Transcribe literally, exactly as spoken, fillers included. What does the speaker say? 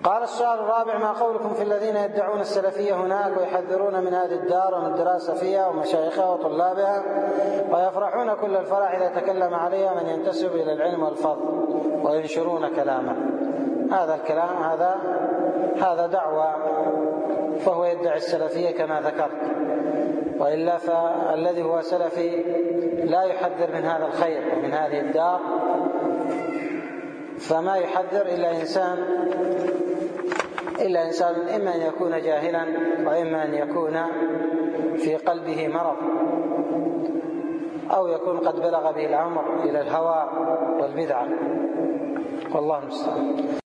قال السؤال الرابع: ما قولكم في الذين يدعون السلفية هناك ويحذرون من هذه الدار ومن الدراسة فيها ومشايخها وطلابها، ويفرحون كل الفرح إذا تكلم عليها من ينتسب إلى العلم والفضل وينشرون كلامه؟ هذا الكلام هذا هذا دعوة، فهو يدعي السلفية كما ذكرت، وإلا فالذي هو سلفي لا يحذر من هذا الخير ومن هذه الدار، فما يحذر إلا إنسان إلا إنسان إما أن يكون جاهلا وإما أن يكون في قلبه مرض، أو يكون قد بلغ به الأمر إلى الهوى والبدعة، والله المستعان.